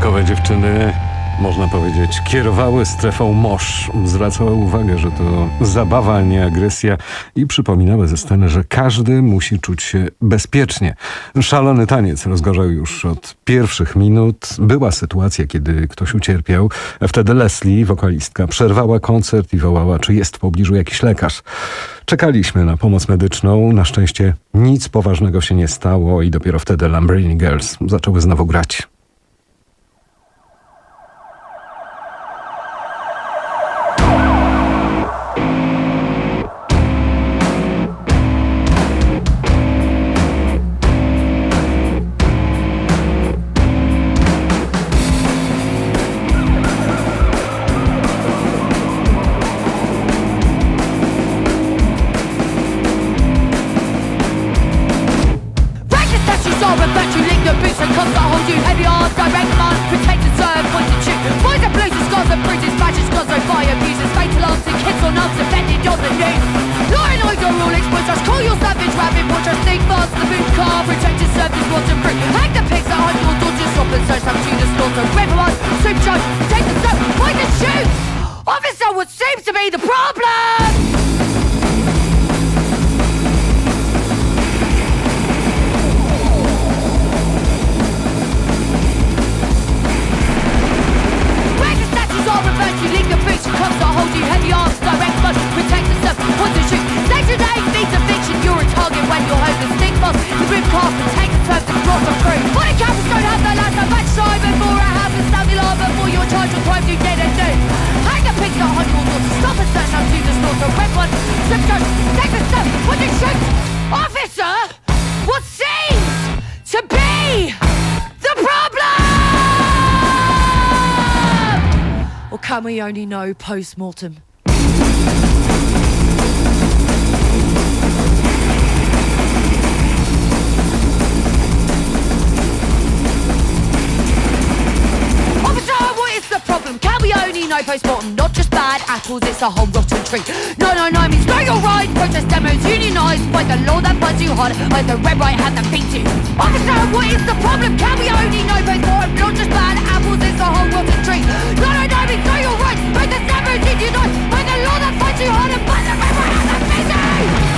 Bajkowe dziewczyny, można powiedzieć, kierowały strefą mosz. Zwracały uwagę, że to zabawa, a nie agresja i przypominały ze sceny, że każdy musi czuć się bezpiecznie. Szalony taniec rozgorzał już od pierwszych minut. Była sytuacja, kiedy ktoś ucierpiał. Wtedy Leslie, wokalistka, przerwała koncert i wołała, czy jest w pobliżu jakiś lekarz. Czekaliśmy na pomoc medyczną. Na szczęście nic poważnego się nie stało i dopiero wtedy Lamborghini Girls zaczęły znowu grać. Can we only know post-mortem? Officer, what is the problem? Can we only know post-mortem? Not just bad apples, it's a whole rotten tree. No, means no, you're right. Protest demos unionised by the law that finds you hard, by the red, right hand that beats you. Officer, what is the problem? Can we only know post-mortem? Not just bad apples, it's a whole rotten tree. No, means no, you're right. Protest demos unionised by the law that finds you hard, by the red, right hand that beats you.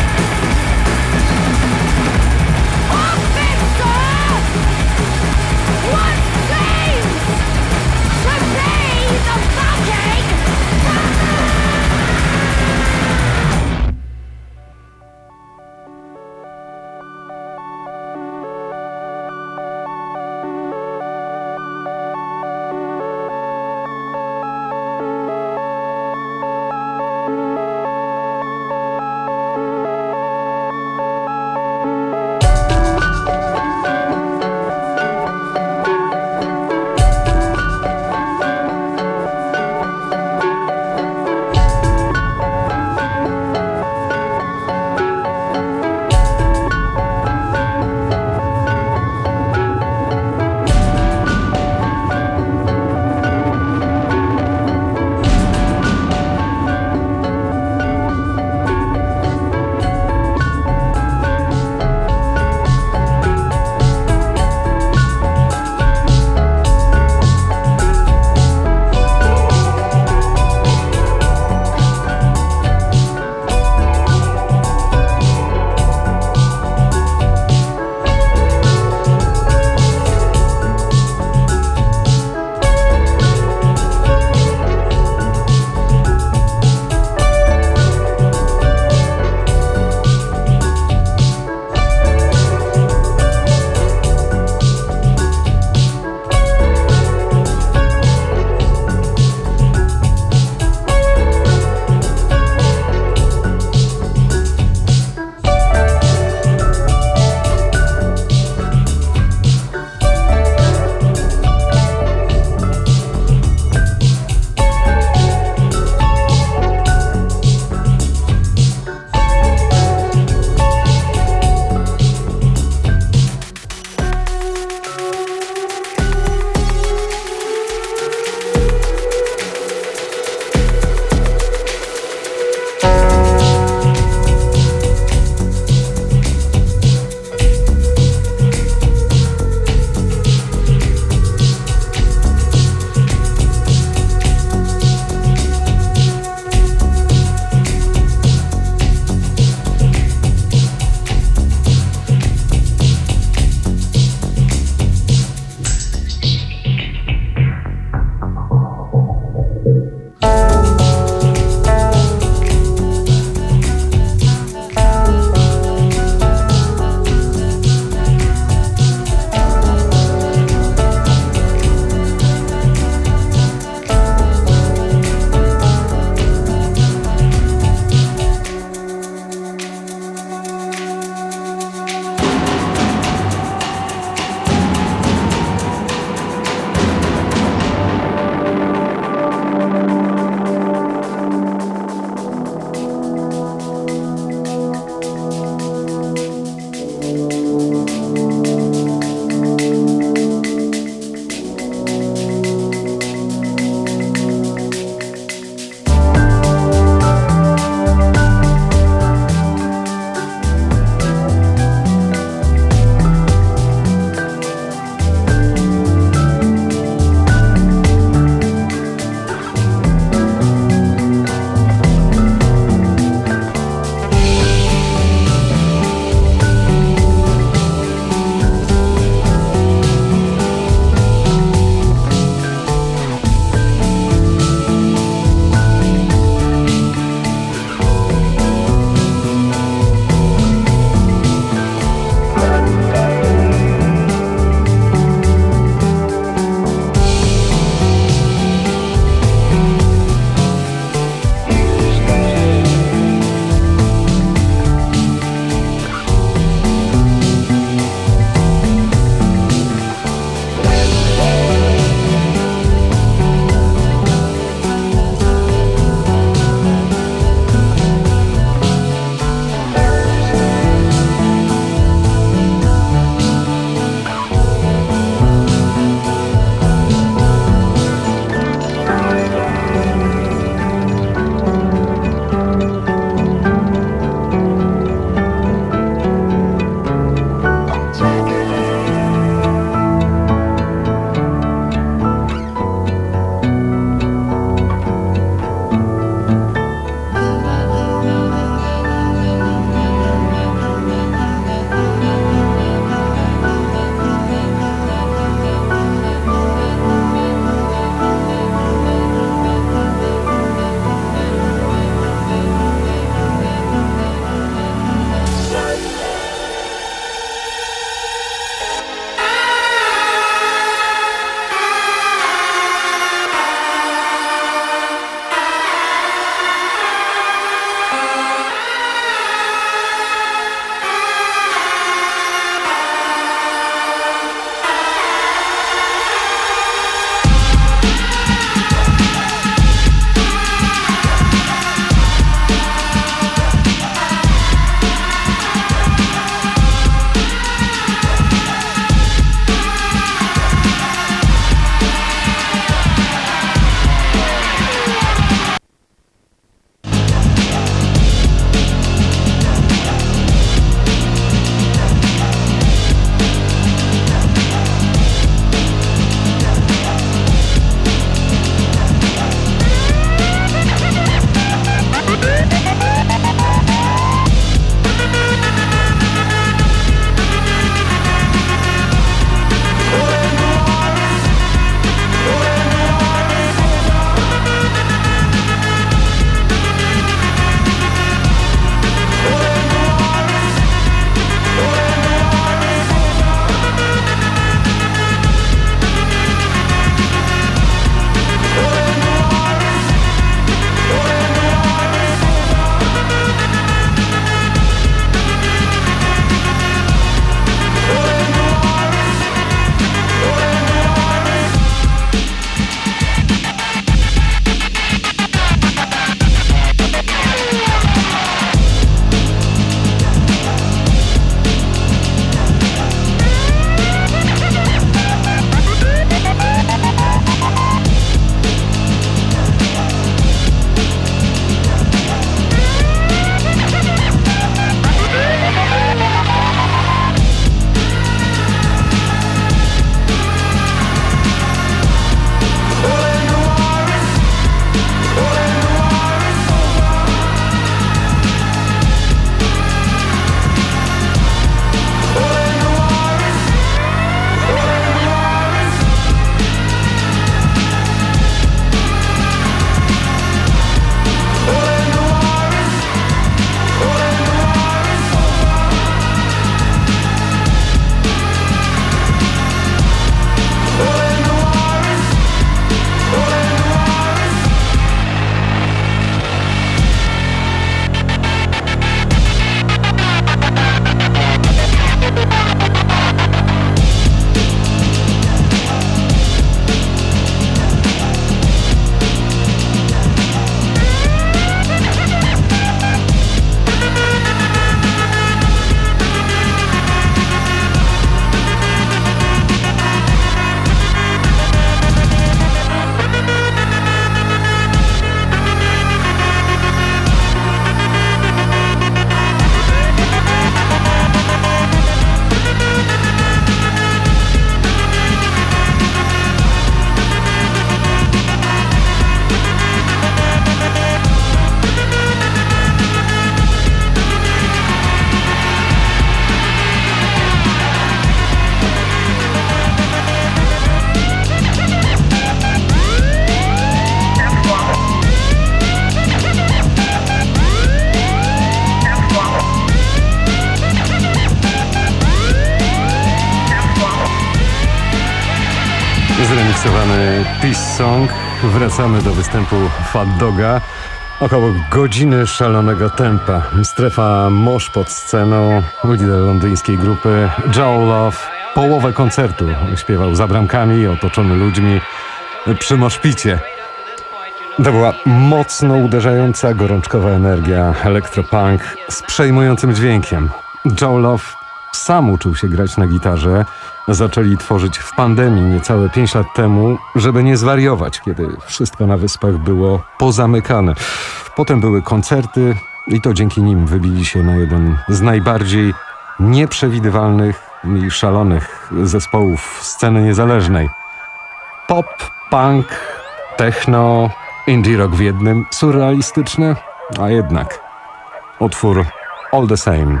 Zremiksowany Peace Song. Wracamy do występu Fat Doga. Około godziny szalonego tempa. Strefa mosh pod sceną. Lider londyńskiej grupy Joe Love połowę koncertu śpiewał za bramkami, otoczony ludźmi przy moszpicie. To była mocno uderzająca, gorączkowa energia elektropunk z przejmującym dźwiękiem. Joe Love sam uczył się grać na gitarze. Zaczęli tworzyć w pandemii niecałe 5 lat temu, żeby nie zwariować, kiedy wszystko na wyspach było pozamykane. Potem były koncerty i to dzięki nim wybili się na jeden z najbardziej nieprzewidywalnych i szalonych zespołów sceny niezależnej. Pop, punk, techno, indie rock w jednym, surrealistyczny, a jednak utwór All the Same.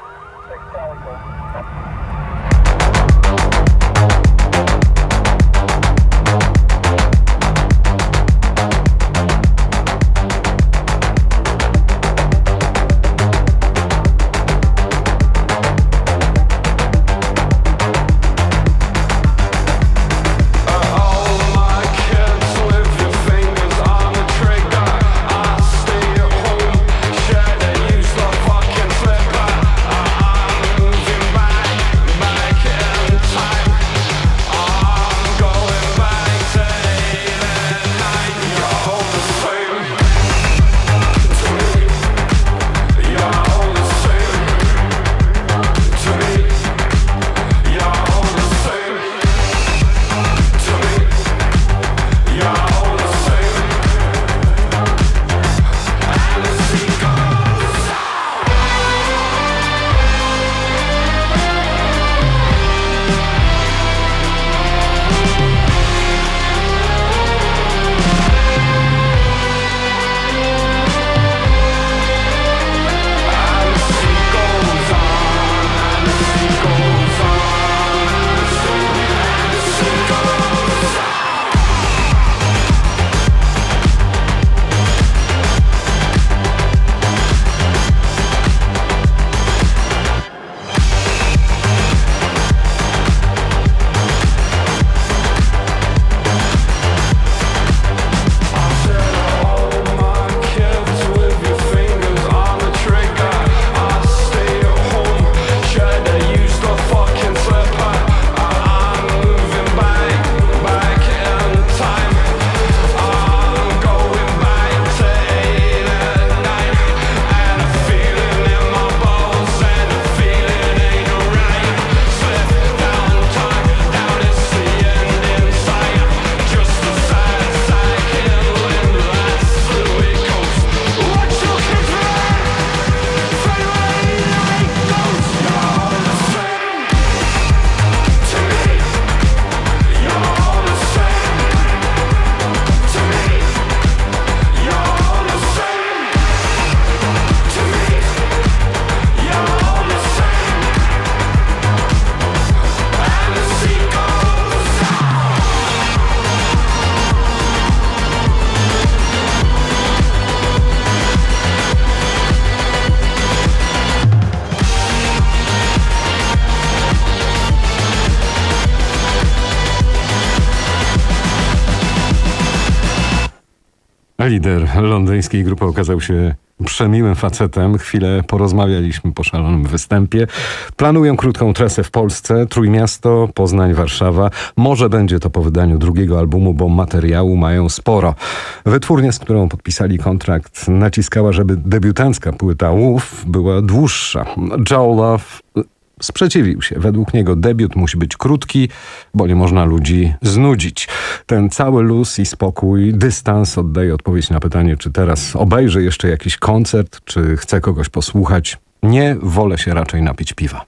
Lider londyńskiej grupy okazał się przemiłym facetem. Chwilę porozmawialiśmy po szalonym występie. Planują krótką trasę w Polsce. Trójmiasto, Poznań, Warszawa. Może będzie to po wydaniu drugiego albumu, bo materiału mają sporo. Wytwórnia, z którą podpisali kontrakt, naciskała, żeby debiutancka płyta Wolf była dłuższa. Joe Love sprzeciwił się. Według niego debiut musi być krótki, bo nie można ludzi znudzić. Ten cały luz i spokój, dystans oddaje odpowiedź na pytanie, czy teraz obejrzy jeszcze jakiś koncert, czy chce kogoś posłuchać. Nie, wolę się raczej napić piwa.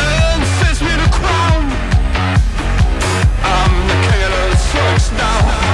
Now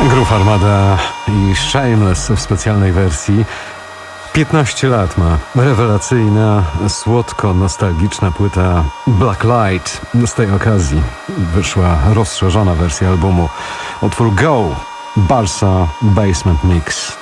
Groove Armada i Shameless w specjalnej wersji. 15 lat ma rewelacyjna, słodko-nostalgiczna płyta Black Light. Z tej okazji wyszła rozszerzona wersja albumu. Utwór Go, Barca Basement Mix.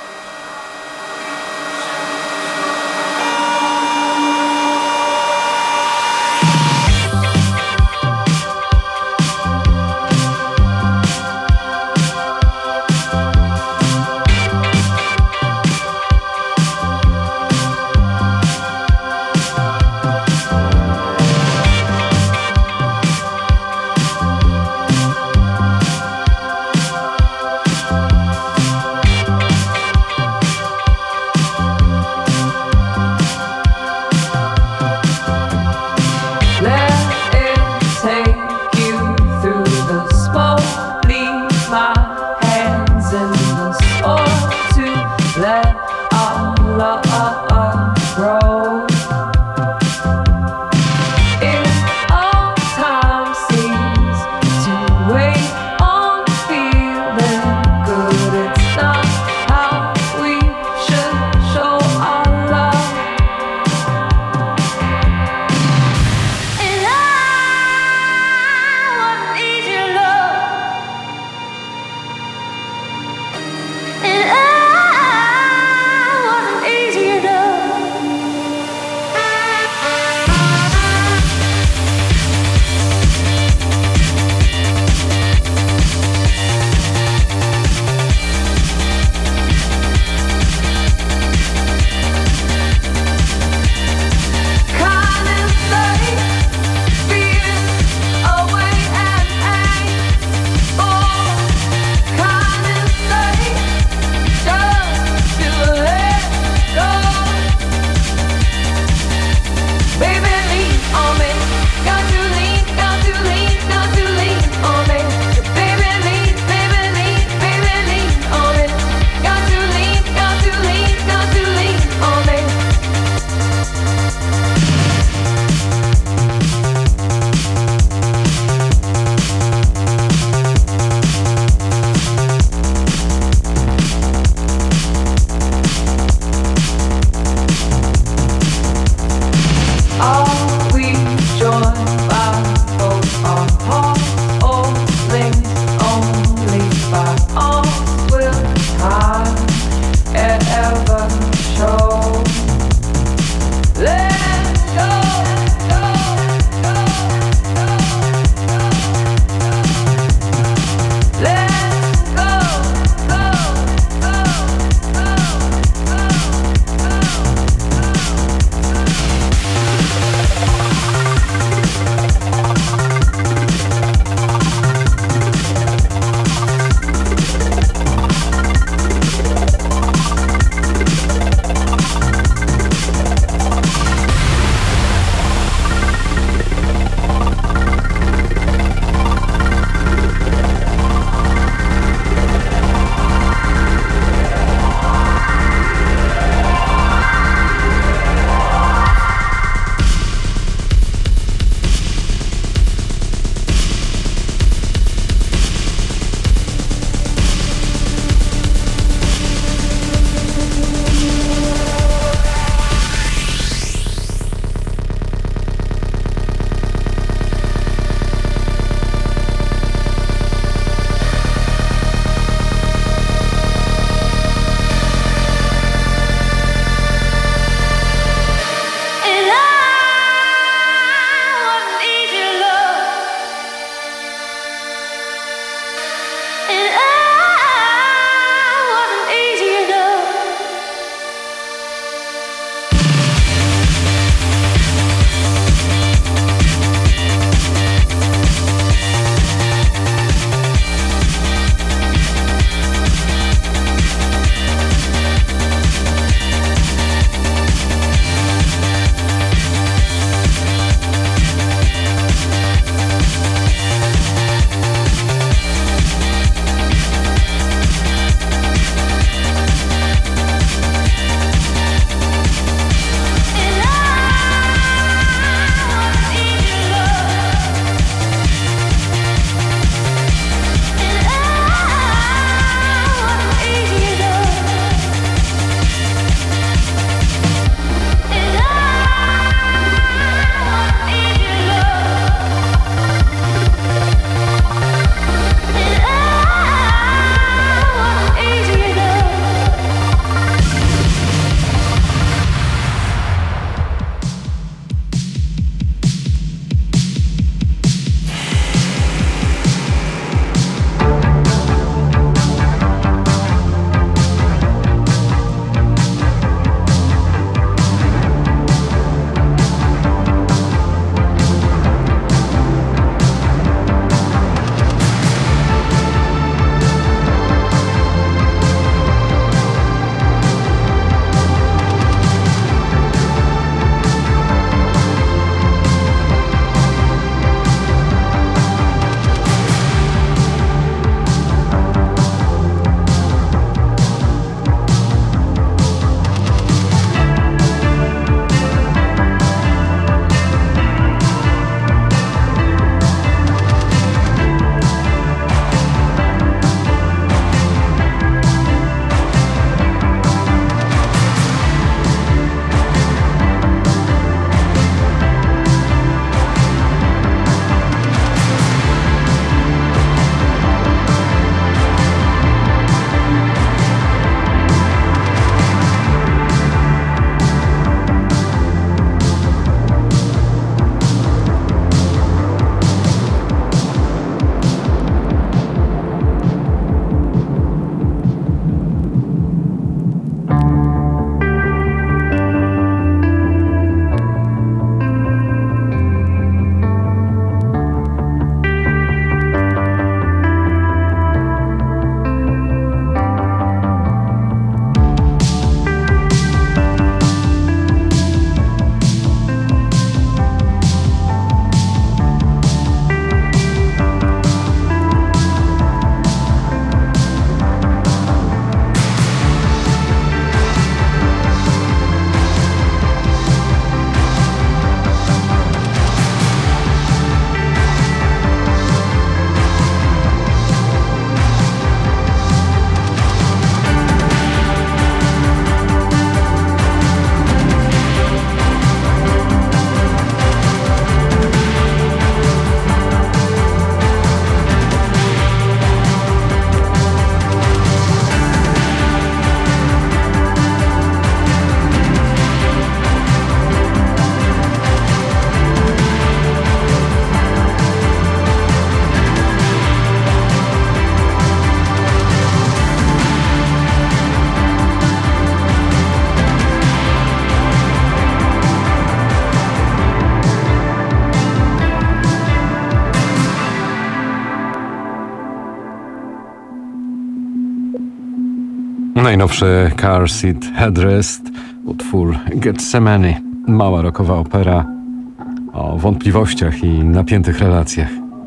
Najnowszy Car Seat Headrest, utwór Getsemani, mała rockowa opera o wątpliwościach i napiętych relacjach.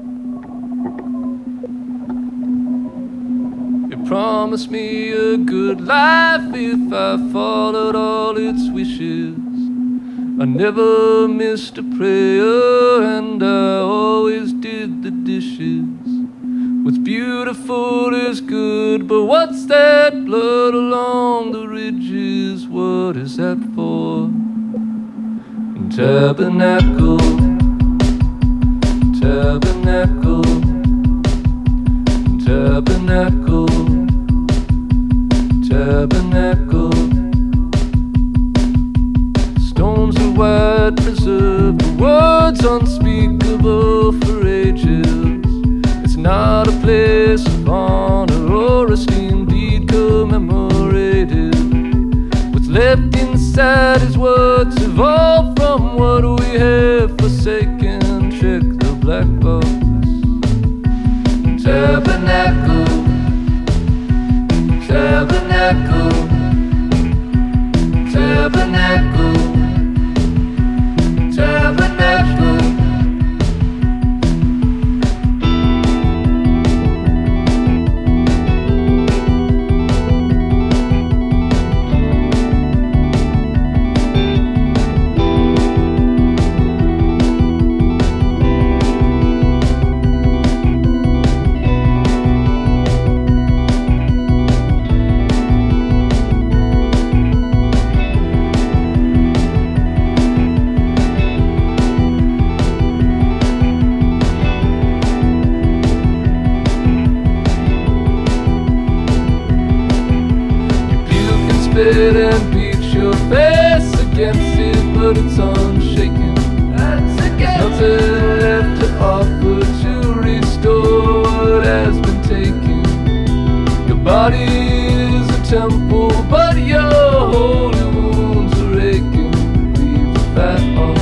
You promised me a good life if I followed all its wishes. I never missed a prayer and I always did the dishes. What's beautiful is good, but what's that blood along the ridges? What is that for? Tabernacle, tabernacle, tabernacle, tabernacle. Stones of white preserve the words unspeakable for ages. It's not a place of honor or esteem, deed commemorated. What's left inside is what's evolved from what we have forsaken. Check the black box. Tabernacle, tabernacle, tabernacle, tabernacle. And beat your face against it, but it's unshaken. There's nothing left to offer to restore what has been taken. Your body is a temple, but your holy wounds are aching. Leave the fat off.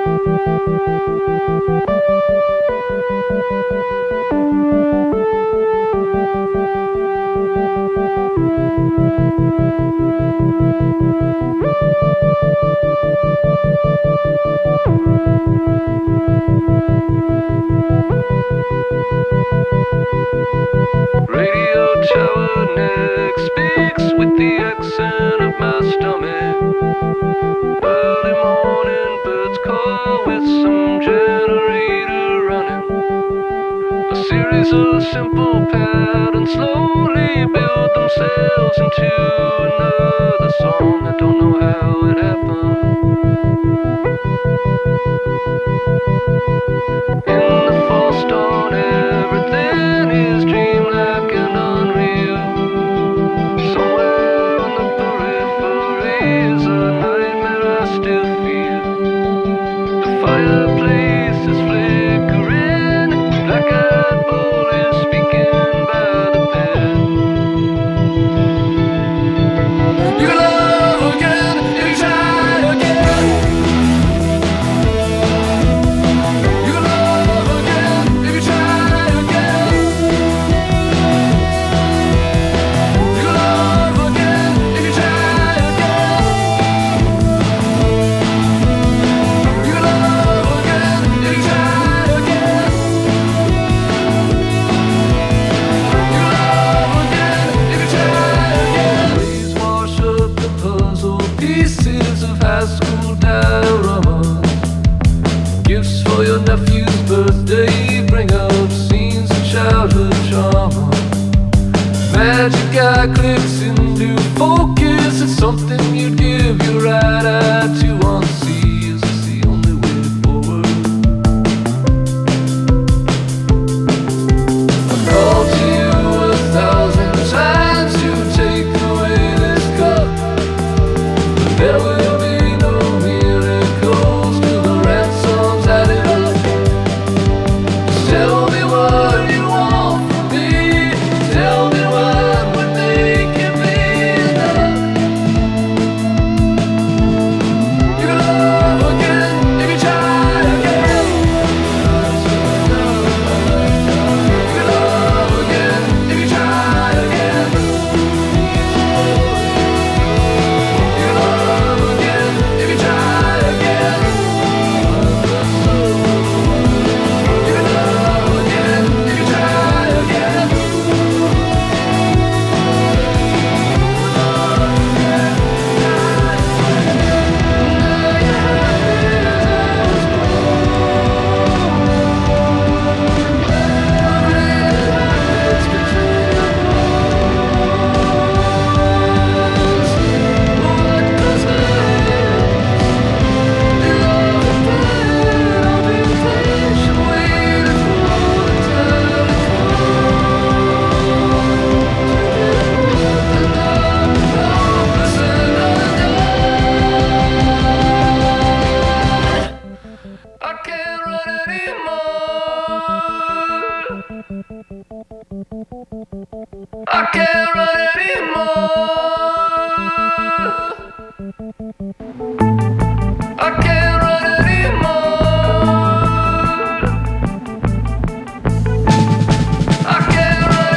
Radio tower next speaks with the accent of my stomach. Early morning birds call with some generator running. A series of simple patterns slowly build themselves into another song. I don't know how it happened. In the false dawn, everything is dreamlike and unreal. Somewhere in the periphery is a nightmare I still feel. The fireplace is flickering, black-eyed bull is speaking by the bed. You can love again if you try again. You can love again if you try again. You can love again if you try again. You can love again if you try again. You can love again if you try again. Please wash up the puzzle pieces of high school dioramas. Gifts for your nephew's birthday bring up scenes of childhood trauma. Magic eye clicks into focus. It's something you'd give your right eye to unsee. Is this the only way forward? I've called to you 1,000 times to take away this cup. But there will be no miracles till the ransom's added up. Just tell me what you want from me. Tell me what would make it be enough. You can love again if you try again. You can love again if you try again. You can love again if you try again. You can love again if you try again. I can't run anymore. I can't run anymore. I can't run anymore. I can't run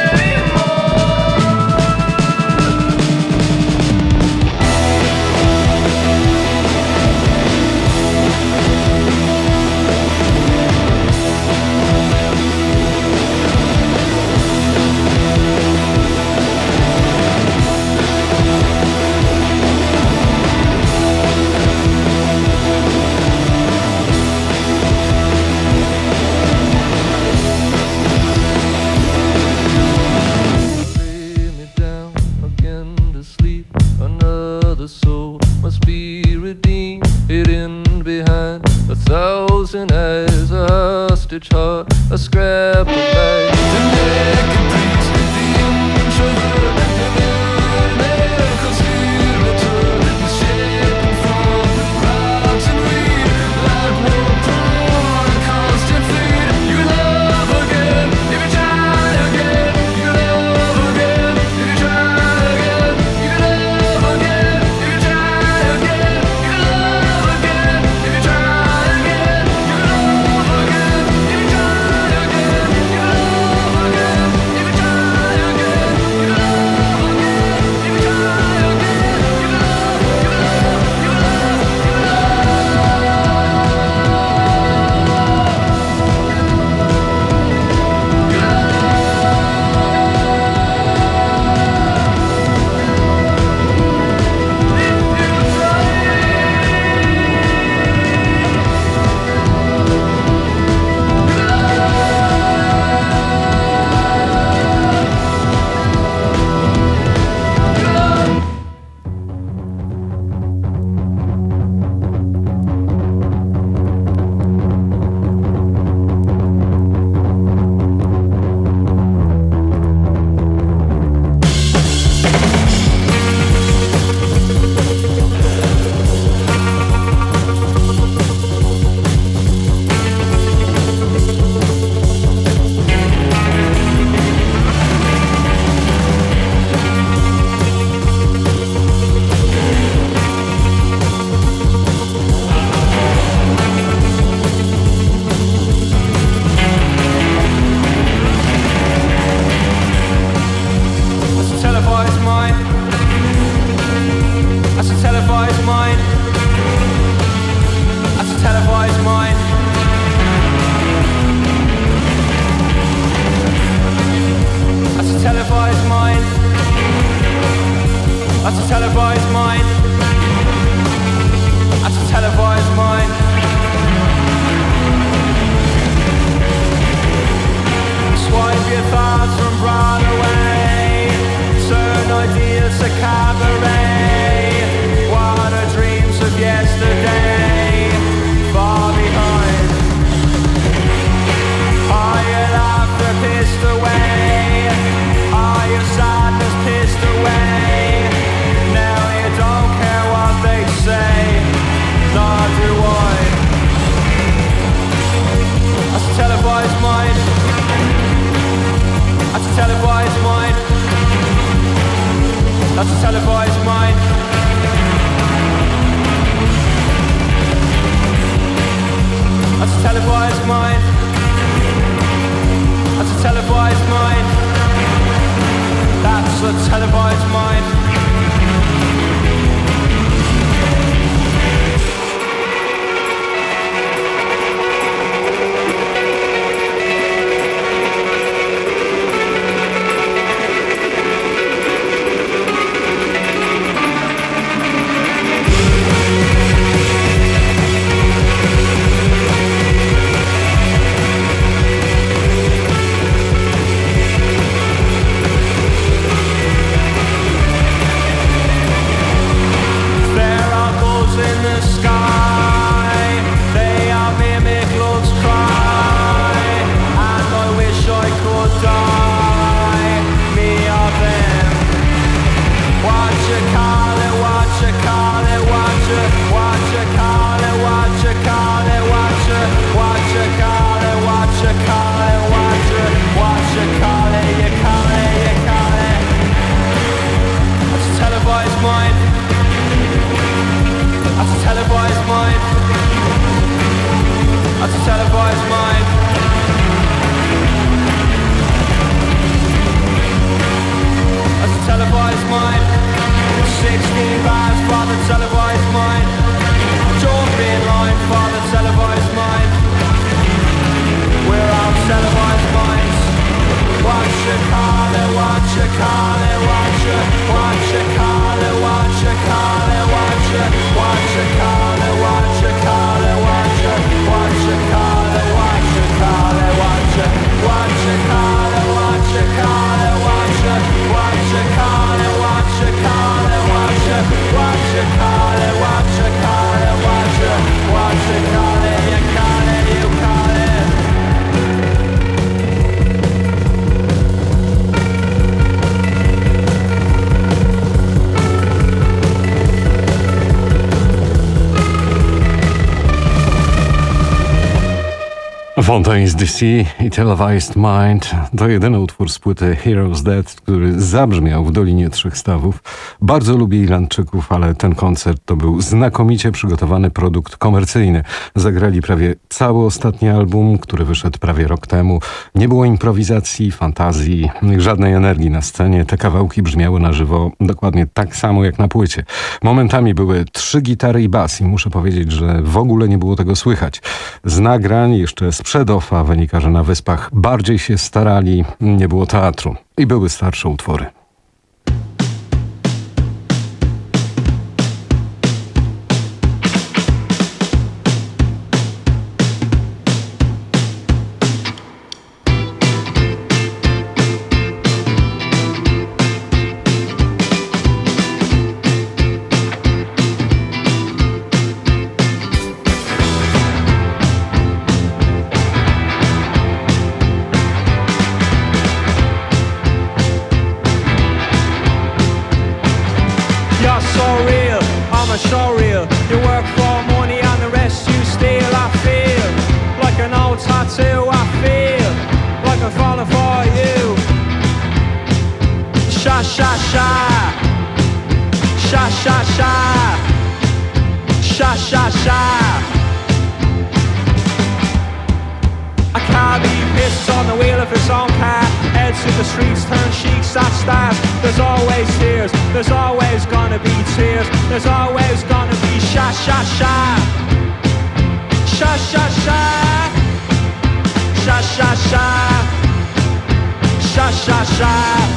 lay me down again to sleep. Another soul must be redeemed, hidden behind 1,000 eyes. A hostage heart, a scrap of light. The naked priest, the introvert, the mere conspirator is shaken from rocks and weed, like war prone, constant fleet. You can love again if you try again. You can love again if you try again. You can love again if you try again. You can love again if you try again. Fontaine's DC i Televised Mind to jedyny utwór z płyty Heroes Dead, który zabrzmiał w Dolinie Trzech Stawów. Bardzo lubię Irlandczyków, ale ten koncert to był znakomicie przygotowany produkt komercyjny. Zagrali prawie cały ostatni album, który wyszedł prawie rok temu. Nie było improwizacji, fantazji, żadnej energii na scenie. Te kawałki brzmiały na żywo dokładnie tak samo jak na płycie. Momentami były 3 gitary i bas i muszę powiedzieć, że w ogóle nie było tego słychać. Z nagrań jeszcze sprzed offa wynika, że na Wyspach bardziej się starali, nie było teatru i były starsze utwory. So real, you work for money and the rest you steal. I feel like an old tattoo. I feel like I'm falling for you. Sha sha sha, sha sha sha, sha sha sha. A car being pissed on the wheel of its own car. Heads to the streets, turn sheiks at stars. There's always tears, there's always gonna be tears. There's always gonna be sha sha sha, sha sha sha, sha sha sha, sha sha sha.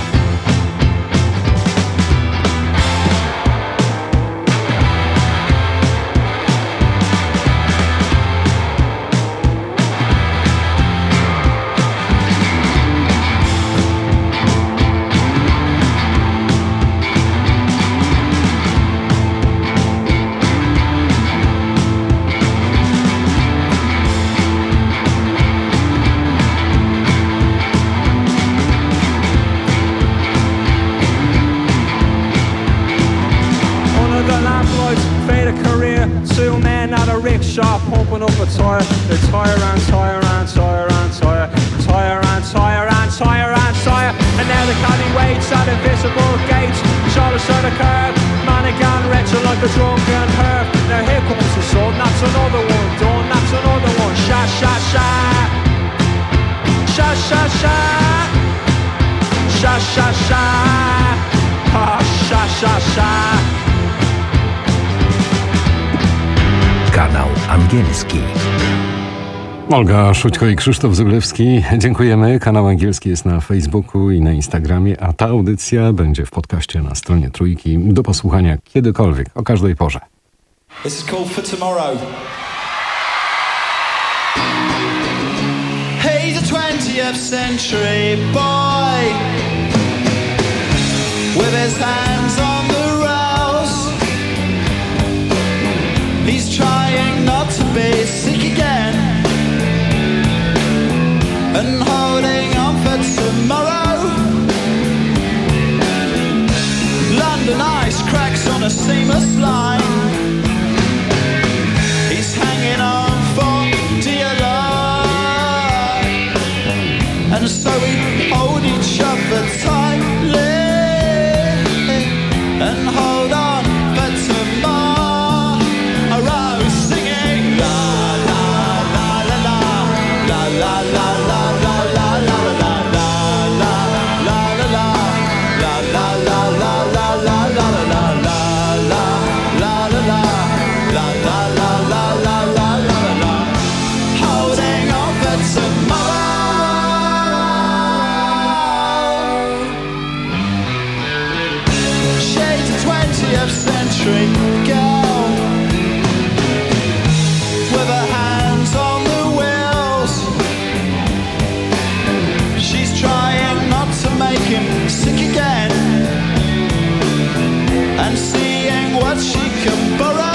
Two men at a rickshaw pumping up a tire. They tire and tire and tire and tire, tire and tire and tire and tire. And now the caddy waits at invisible gates. Shoulders to the curb, man again wretched like a drunken herb. Now here comes the sun, that's another one done, that's another one. Sha sha sha, sha sha sha, sha sha sha, ah sha sha sha. Kanał Angielski. Olga Szućko i Krzysztof Zuglewski. Dziękujemy. Kanał Angielski jest na Facebooku i na Instagramie, a ta audycja będzie w podcaście na stronie Trójki do posłuchania kiedykolwiek, o każdej porze. This is called For Tomorrow. He's a 20th century boy with his hands on the rails. He's trying not to be sick again and holding on for tomorrow. London ice cracks on a seamless line. He's hanging on for dear life, and so we hold each other tightly and hold on for tomorrow. Singing la la la la la la la la la la la la la la la holding on for tomorrow. She's a 20th century girl with her hands on the wheels. She's trying not to make him sick again and seeing what she can borrow.